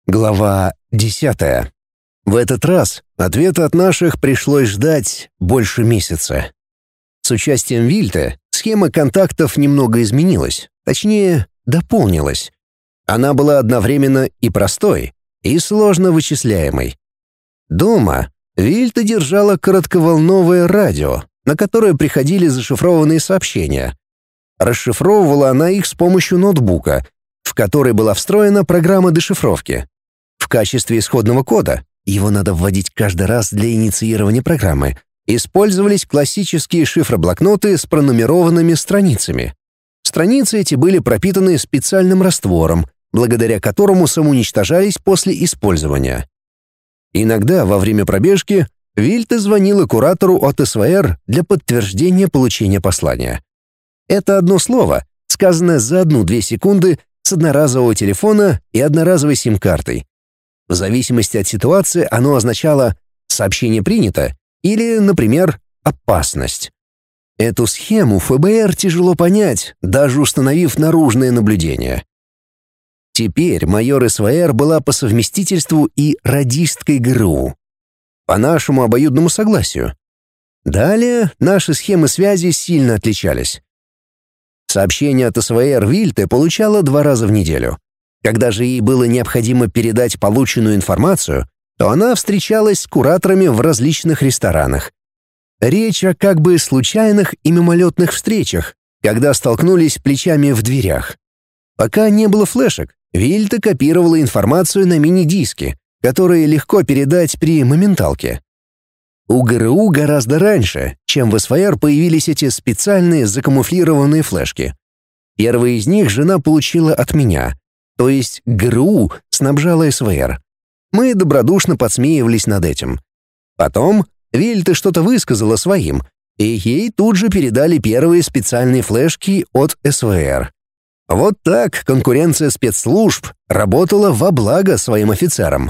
Глава 10. В этот раз ответа от наших пришлось ждать больше месяца. С участием Вильте схема контактов немного изменилась, точнее, дополнилась. Она была одновременно и простой, и сложно вычисляемой. Дома Вильте держала коротковолновое радио, на которое приходили зашифрованные сообщения. Расшифровывала она их с помощью ноутбука, в который была встроена программа дешифровки. В качестве исходного кода, его надо вводить каждый раз для инициирования программы, использовались классические шифроблокноты с пронумерованными страницами. Страницы эти были пропитаны специальным раствором, благодаря которому самоуничтожались после использования. Иногда во время пробежки Вильте звонила куратору от СВР для подтверждения получения послания. Это одно слово, сказанное за 1-2 секунды с одноразового телефона и одноразовой сим-картой. В зависимости от ситуации оно означало «сообщение принято» или, например, «опасность». Эту схему ФБР тяжело понять, даже установив наружное наблюдение. Теперь майор СВР была по совместительству и радисткой ГРУ. По нашему обоюдному согласию. Далее наши схемы связи сильно отличались. Сообщение от СВР Вильте получала 2 раза в неделю. Когда же ей было необходимо передать полученную информацию, то она встречалась с кураторами в различных ресторанах. Речь о как бы случайных и мимолетных встречах, когда столкнулись плечами в дверях. Пока не было флешек, Вильте копировала информацию на мини-диски, которые легко передать при моменталке. У ГРУ гораздо раньше, чем в СВР появились эти специальные закамуфлированные флешки. Первые из них жена получила от меня, то есть ГРУ снабжала СВР. Мы добродушно подсмеивались над этим. Потом Вильте что-то высказала своим, и ей тут же передали первые специальные флешки от СВР. Вот так конкуренция спецслужб работала во благо своим офицерам.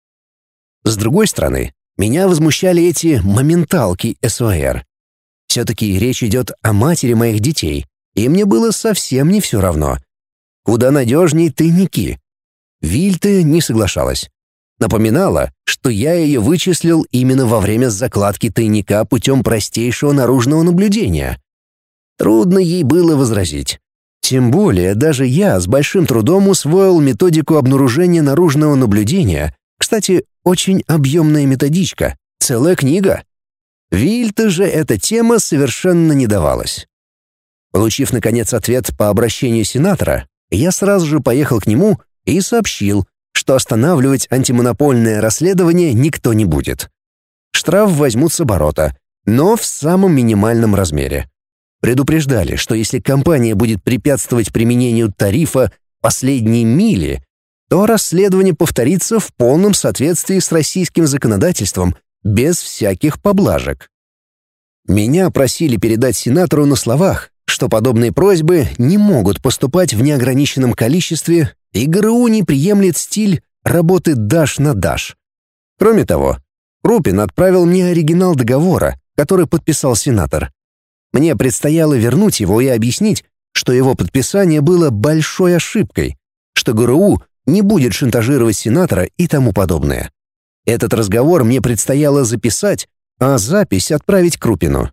С другой стороны, меня возмущали эти моменталки СВР. Все-таки речь идет о матери моих детей, и мне было совсем не все равно. Куда надежней тайники. Вильте не соглашалась. Напоминала, что я ее вычислил именно во время закладки тайника путем простейшего наружного наблюдения. Трудно ей было возразить. Тем более даже я с большим трудом усвоил методику обнаружения наружного наблюдения. Кстати, очень объемная методичка, целая книга. Вильте же эта тема совершенно не давалась. Получив, наконец, ответ по обращению сенатора, я сразу же поехал к нему и сообщил, что останавливать антимонопольное расследование никто не будет. Штраф возьмут с оборота, но в самом минимальном размере. Предупреждали, что если компания будет препятствовать применению тарифа «последней мили», то расследование повторится в полном соответствии с российским законодательством, без всяких поблажек. Меня просили передать сенатору на словах, что подобные просьбы не могут поступать в неограниченном количестве, и ГРУ не приемлет стиль работы даш на даш. Кроме того, Крупин отправил мне оригинал договора, который подписал сенатор. Мне предстояло вернуть его и объяснить, что его подписание было большой ошибкой, что ГРУ не будет шантажировать сенатора и тому подобное. Этот разговор мне предстояло записать, а запись отправить Крупину.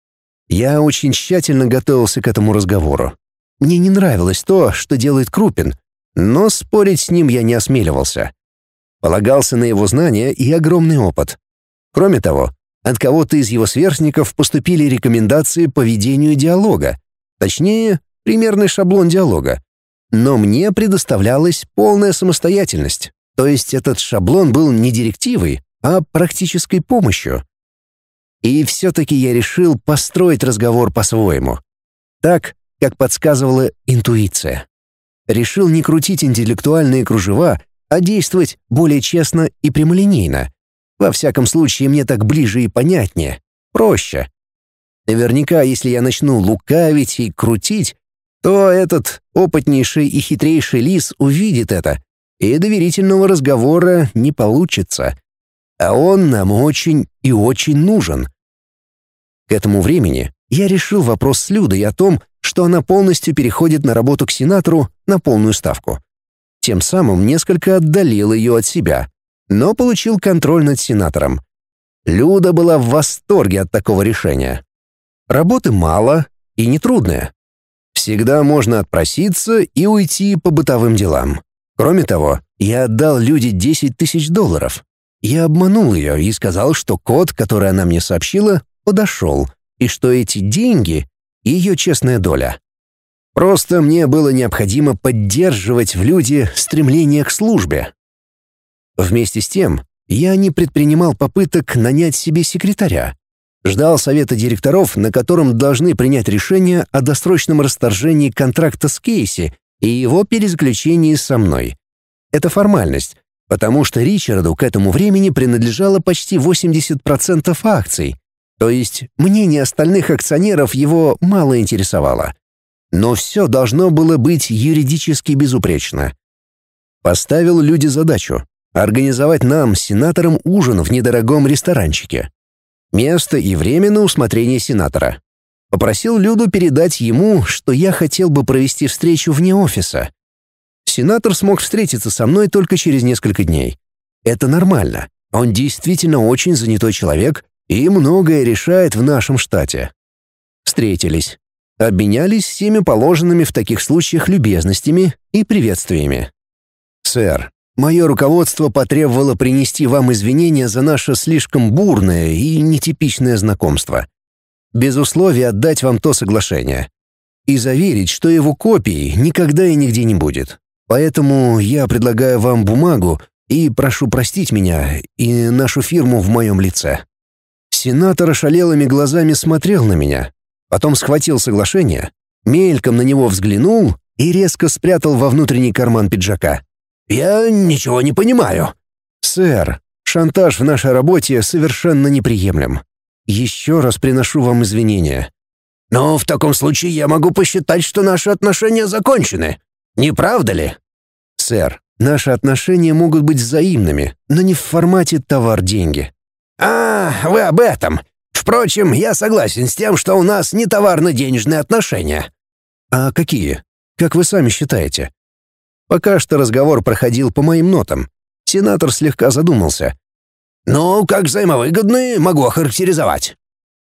Я очень тщательно готовился к этому разговору. Мне не нравилось то, что делает Крупин, но спорить с ним я не осмеливался. Полагался на его знания и огромный опыт. Кроме того, от кого-то из его сверстников поступили рекомендации по ведению диалога, точнее, примерный шаблон диалога. Но мне предоставлялась полная самостоятельность, то есть этот шаблон был не директивой, а практической помощью. И все-таки я решил построить разговор по-своему. Так, как подсказывала интуиция. Решил не крутить интеллектуальные кружева, а действовать более честно и прямолинейно. Во всяком случае, мне так ближе и понятнее, проще. Наверняка, если я начну лукавить и крутить, то этот опытнейший и хитрейший лис увидит это, и доверительного разговора не получится. А он нам очень и очень нужен. К этому времени я решил вопрос с Людой о том, что она полностью переходит на работу к сенатору на полную ставку. Тем самым несколько отдалил ее от себя, но получил контроль над сенатором. Люда была в восторге от такого решения. Работы мало и нетрудная. Всегда можно отпроситься и уйти по бытовым делам. Кроме того, я отдал Люде $10 000. Я обманул ее и сказал, что код, который она мне сообщила, подошел, и что эти деньги — ее честная доля. Просто мне было необходимо поддерживать в Люде стремление к службе. Вместе с тем, я не предпринимал попыток нанять себе секретаря. Ждал совета директоров, на котором должны принять решение о досрочном расторжении контракта с Кейси и его перезаключении со мной. Это формальность, потому что Ричарду к этому времени принадлежало почти 80% акций, то есть мнение остальных акционеров его мало интересовало. Но все должно было быть юридически безупречно. Поставил Люде задачу — организовать нам с сенатором ужин в недорогом ресторанчике. Место и время на усмотрение сенатора. Попросил Люду передать ему, что я хотел бы провести встречу вне офиса. Сенатор смог встретиться со мной только через несколько дней. Это нормально. Он действительно очень занятой человек и многое решает в нашем штате. Встретились. Обменялись всеми положенными в таких случаях любезностями и приветствиями. «Сэр, мое руководство потребовало принести вам извинения за наше слишком бурное и нетипичное знакомство. Без условия отдать вам то соглашение. И заверить, что его копии никогда и нигде не будет. Поэтому я предлагаю вам бумагу и прошу простить меня и нашу фирму в моем лице». Сенатор ошалелыми глазами смотрел на меня, потом схватил соглашение, мельком на него взглянул и резко спрятал во внутренний карман пиджака. «Я ничего не понимаю». «Сэр, шантаж в нашей работе совершенно неприемлем. Еще раз приношу вам извинения». «Но в таком случае я могу посчитать, что наши отношения закончены. Не правда ли?» «Сэр, наши отношения могут быть взаимными, но не в формате товар-деньги». «А, вы об этом. Впрочем, я согласен с тем, что у нас не товарно-денежные отношения». «А какие? Как вы сами считаете?» Пока что разговор проходил по моим нотам. Сенатор слегка задумался. «Ну, как взаимовыгодные, могу охарактеризовать».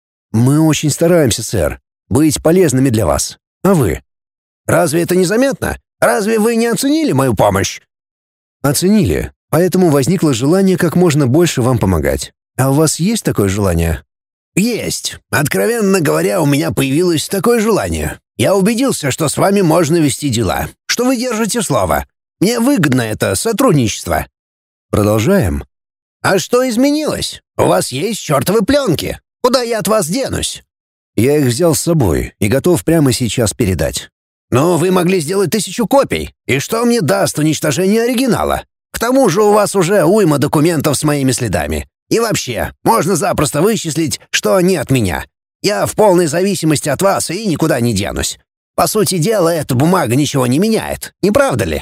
«Мы очень стараемся, сэр, быть полезными для вас. А вы?» «Разве это незаметно? Разве вы не оценили мою помощь?» «Оценили, поэтому возникло желание как можно больше вам помогать. А у вас есть такое желание?» «Есть. Откровенно говоря, у меня появилось такое желание. Я убедился, что с вами можно вести дела, что вы держите слово. Мне выгодно это сотрудничество». «Продолжаем?» «А что изменилось? У вас есть чертовы пленки. Куда я от вас денусь?» «Я их взял с собой и готов прямо сейчас передать». «Но вы могли сделать 1000 копий. И что мне даст уничтожение оригинала? К тому же у вас уже уйма документов с моими следами. И вообще, можно запросто вычислить, что они от меня. Я в полной зависимости от вас и никуда не денусь. По сути дела, эта бумага ничего не меняет, не правда ли?»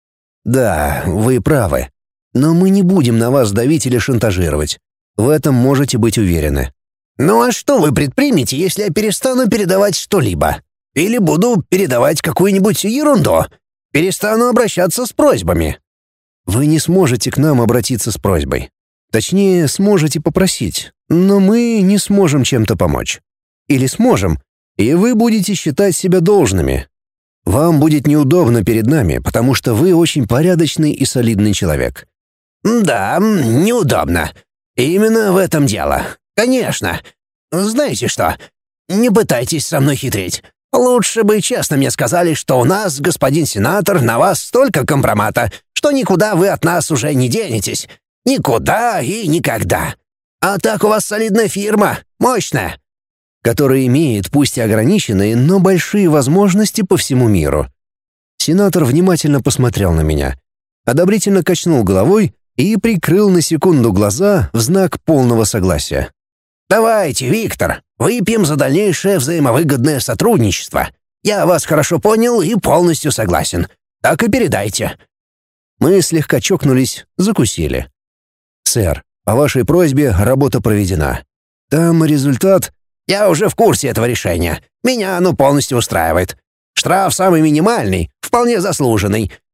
«Да, вы правы. Но мы не будем на вас давить или шантажировать. В этом можете быть уверены». «Ну а что вы предпримете, если я перестану передавать что-либо? Или буду передавать какую-нибудь ерунду? Перестану обращаться с просьбами?» «Вы не сможете к нам обратиться с просьбой. Точнее, сможете попросить, но мы не сможем чем-то помочь. Или сможем, и вы будете считать себя должными. Вам будет неудобно перед нами, потому что вы очень порядочный и солидный человек». «Да, неудобно. Именно в этом дело. Конечно. Знаете что? Не пытайтесь со мной хитрить. Лучше бы честно мне сказали, что у нас, господин сенатор, на вас столько компромата, что никуда вы от нас уже не денетесь. Никуда и никогда. А так у вас солидная фирма, мощная». «Которая имеет, пусть и ограниченные, но большие возможности по всему миру». Сенатор внимательно посмотрел на меня, одобрительно качнул головой и прикрыл на секунду глаза в знак полного согласия. «Давайте, Виктор, выпьем за дальнейшее взаимовыгодное сотрудничество. Я вас хорошо понял и полностью согласен. Так и передайте». Мы слегка чокнулись, закусили. «Сэр, по вашей просьбе работа проведена. Там результат...» «Я уже в курсе этого решения. Меня оно полностью устраивает. Штраф самый минимальный, вполне заслуженный.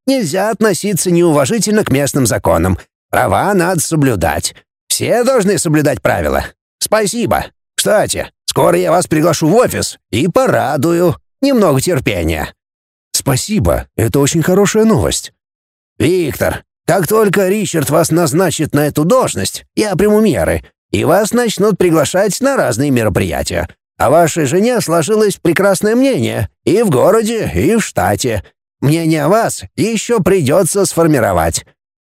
Нельзя относиться неуважительно к местным законам. Права надо соблюдать. Все должны соблюдать правила. Спасибо. Кстати, скоро я вас приглашу в офис и порадую. Немного терпения». «Спасибо, это очень хорошая новость». «Виктор, как только Ричард вас назначит на эту должность, я приму меры, и вас начнут приглашать на разные мероприятия. О вашей жене сложилось прекрасное мнение и в городе, и в штате. Мнение о вас еще придется сформировать».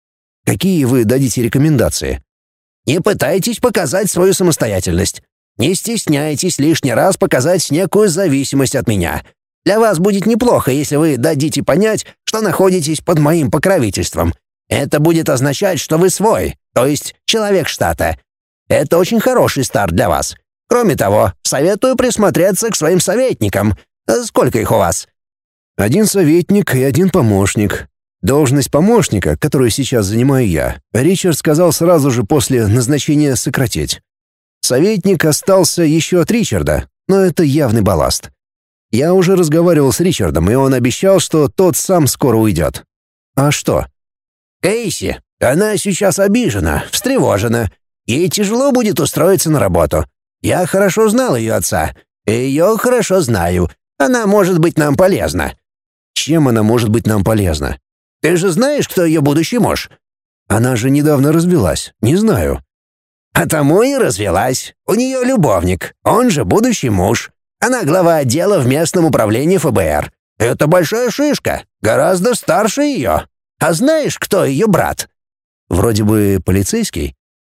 «Какие вы дадите рекомендации?» «Не пытайтесь показать свою самостоятельность. Не стесняйтесь лишний раз показать некую зависимость от меня. Для вас будет неплохо, если вы дадите понять, что находитесь под моим покровительством. Это будет означать, что вы свой, то есть человек штата. Это очень хороший старт для вас. Кроме того, советую присмотреться к своим советникам. Сколько их у вас?» «1 советник и 1 помощник. Должность помощника, которую сейчас занимаю я, Ричард сказал сразу же после назначения сократить. Советник остался еще от Ричарда, но это явный балласт. Я уже разговаривал с Ричардом, и он обещал, что тот сам скоро уйдет. А что?» «Кейси, она сейчас обижена, встревожена. Ей тяжело будет устроиться на работу. Я хорошо знал ее отца. И ее хорошо знаю. Она может быть нам полезна». «Чем она может быть нам полезна?» «Ты же знаешь, кто ее будущий муж?» «Она же недавно развелась. Не знаю». «А тому и развелась. У нее любовник, он же будущий муж. Она глава отдела в местном управлении ФБР. Это большая шишка, гораздо старше ее. А знаешь, кто ее брат?» «Вроде бы полицейский?»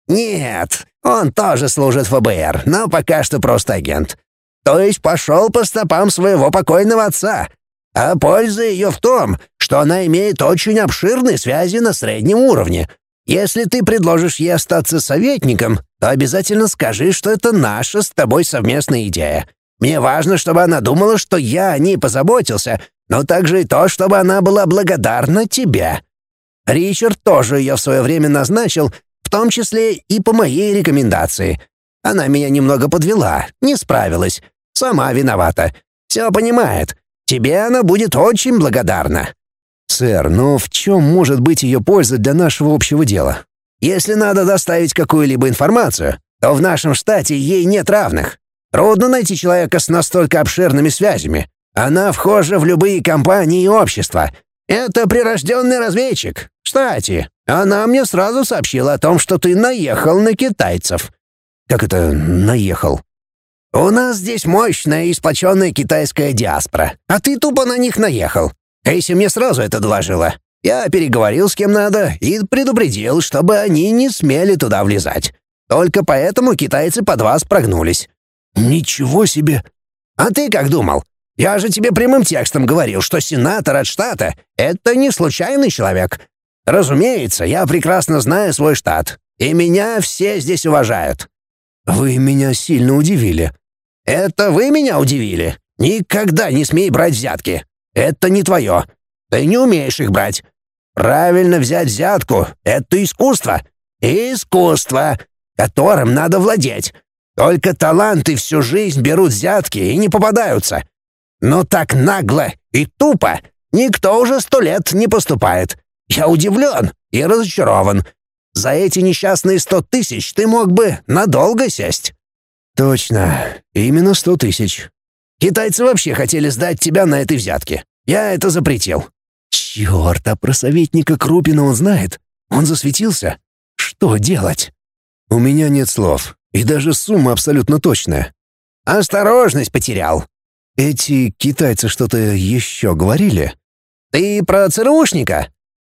«Нет, он тоже служит в ФБР, но пока что просто агент. То есть пошел по стопам своего покойного отца. А польза ее в том, что она имеет очень обширные связи на среднем уровне. Если ты предложишь ей остаться советником, то обязательно скажи, что это наша с тобой совместная идея. Мне важно, чтобы она думала, что я о ней позаботился, но также и то, чтобы она была благодарна тебе. Ричард тоже ее в свое время назначил, в том числе и по моей рекомендации. Она меня немного подвела, не справилась. Сама виновата. Все понимает. Тебе она будет очень благодарна». «Сэр, но в чем может быть ее польза для нашего общего дела?» «Если надо доставить какую-либо информацию, то в нашем штате ей нет равных. Трудно найти человека с настолько обширными связями. Она вхожа в любые компании и общества. Это прирожденный разведчик. Кстати, она мне сразу сообщила о том, что ты наехал на китайцев». «Как это наехал?» «У нас здесь мощная и сплоченная китайская диаспора, а ты тупо на них наехал. Кейси мне сразу это доложила. Я переговорил с кем надо и предупредил, чтобы они не смели туда влезать. Только поэтому китайцы под вас прогнулись». «Ничего себе!» «А ты как думал? Я же тебе прямым текстом говорил, что сенатор от штата — это не случайный человек. Разумеется, я прекрасно знаю свой штат, и меня все здесь уважают». «Вы меня сильно удивили». «Это вы меня удивили. Никогда не смей брать взятки. Это не твое. Ты не умеешь их брать. Правильно взять взятку — это искусство. Искусство, которым надо владеть. Только таланты всю жизнь берут взятки и не попадаются. Но так нагло и тупо никто уже 100 лет не поступает. Я удивлен и разочарован. За эти несчастные 100 тысяч ты мог бы надолго сесть». «Точно, именно 100 тысяч. Китайцы вообще хотели сдать тебя на этой взятке. Я это запретил». «Черт, а про советника Крупина он знает? Он засветился? Что делать?» «У меня нет слов, и даже сумма абсолютно точная». «Осторожность потерял». «Эти китайцы что-то еще говорили?» «Ты про ЦРУшника?»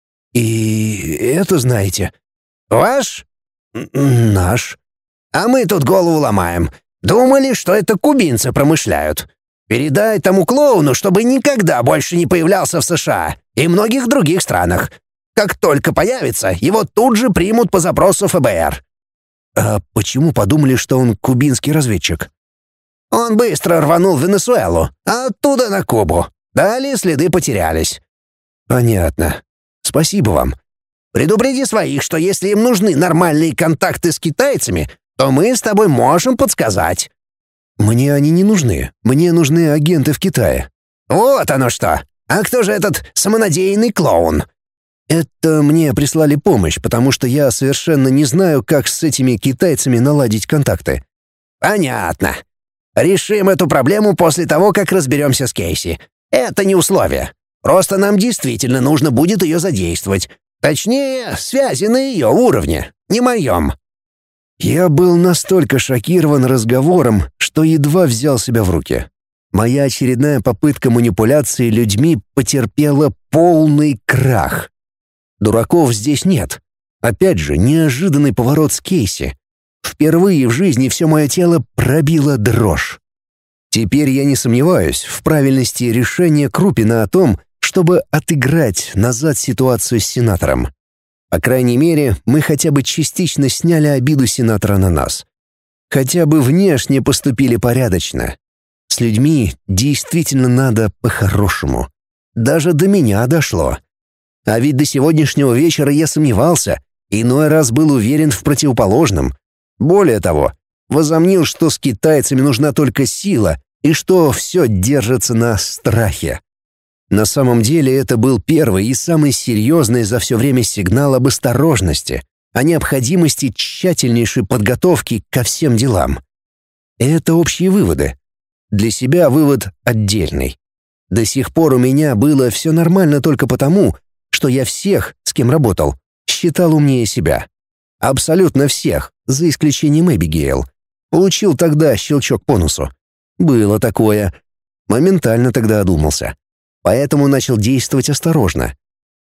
«И это знаете?» «Ваш?» «Наш». «А мы тут голову ломаем. Думали, что это кубинцы промышляют. Передай тому клоуну, чтобы никогда больше не появлялся в США и многих других странах. Как только появится, его тут же примут по запросу ФБР». «А почему подумали, что он кубинский разведчик?» «Он быстро рванул в Венесуэлу, а оттуда на Кубу. Далее следы потерялись». «Понятно. Спасибо вам». «Предупреди своих, что если им нужны нормальные контакты с китайцами, то мы с тобой можем подсказать». «Мне они не нужны. Мне нужны агенты в Китае». «Вот оно что! А кто же этот самонадеянный клоун?» Это мне прислали помощь, потому что я совершенно не знаю, как с этими китайцами наладить контакты. «Понятно. Решим эту проблему после того, как разберемся с Кейси. Это не условие. Просто нам действительно нужно будет ее задействовать. Точнее, связи на ее уровне, не моем». Я был настолько шокирован разговором, что едва взял себя в руки. Моя очередная попытка манипуляции людьми потерпела полный крах. Дураков здесь нет. Опять же, неожиданный поворот с Кейси. Впервые в жизни все мое тело пробило дрожь. Теперь я не сомневаюсь в правильности решения Крупина о том, чтобы отыграть назад ситуацию с сенатором. По крайней мере, мы хотя бы частично сняли обиду сенатора на нас. Хотя бы внешне поступили порядочно. С людьми действительно надо по-хорошему. Даже до меня дошло. А ведь до сегодняшнего вечера я сомневался, иной раз был уверен в противоположном. Более того, возомнил, что с китайцами нужна только сила и что все держится на страхе. На самом деле это был первый и самый серьезный за все время сигнал об осторожности, о необходимости тщательнейшей подготовки ко всем делам. Это общие выводы. Для себя вывод отдельный. До сих пор у меня было все нормально только потому, что я всех, с кем работал, считал умнее себя. Абсолютно всех, за исключением Эбигейл. Получил тогда щелчок по носу. Было такое. Моментально тогда одумался. Поэтому начал действовать осторожно.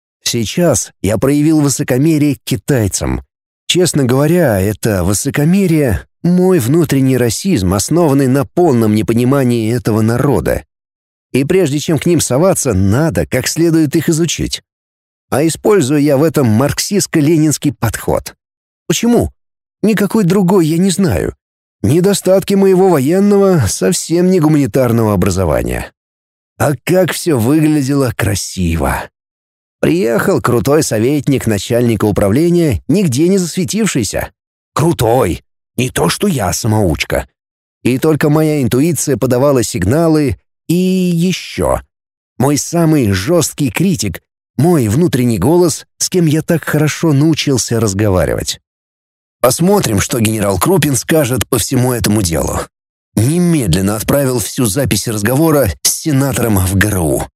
Сейчас я проявил высокомерие к китайцам. Честно говоря, это высокомерие — мой внутренний расизм, основанный на полном непонимании этого народа. И прежде чем к ним соваться, надо как следует их изучить. А использую я в этом марксистско-ленинский подход. Почему? Никакой другой я не знаю. Недостатки моего военного, совсем не гуманитарного образования. А как все выглядело красиво. Приехал крутой советник начальника управления, нигде не засветившийся. Крутой. Не то, что я самоучка. И только моя интуиция подавала сигналы. И еще. Мой самый жесткий критик, мой внутренний голос, с кем я так хорошо научился разговаривать. Посмотрим, что генерал Крупин скажет по всему этому делу. Немедленно отправил всю запись разговора с сенатором в ГРУ.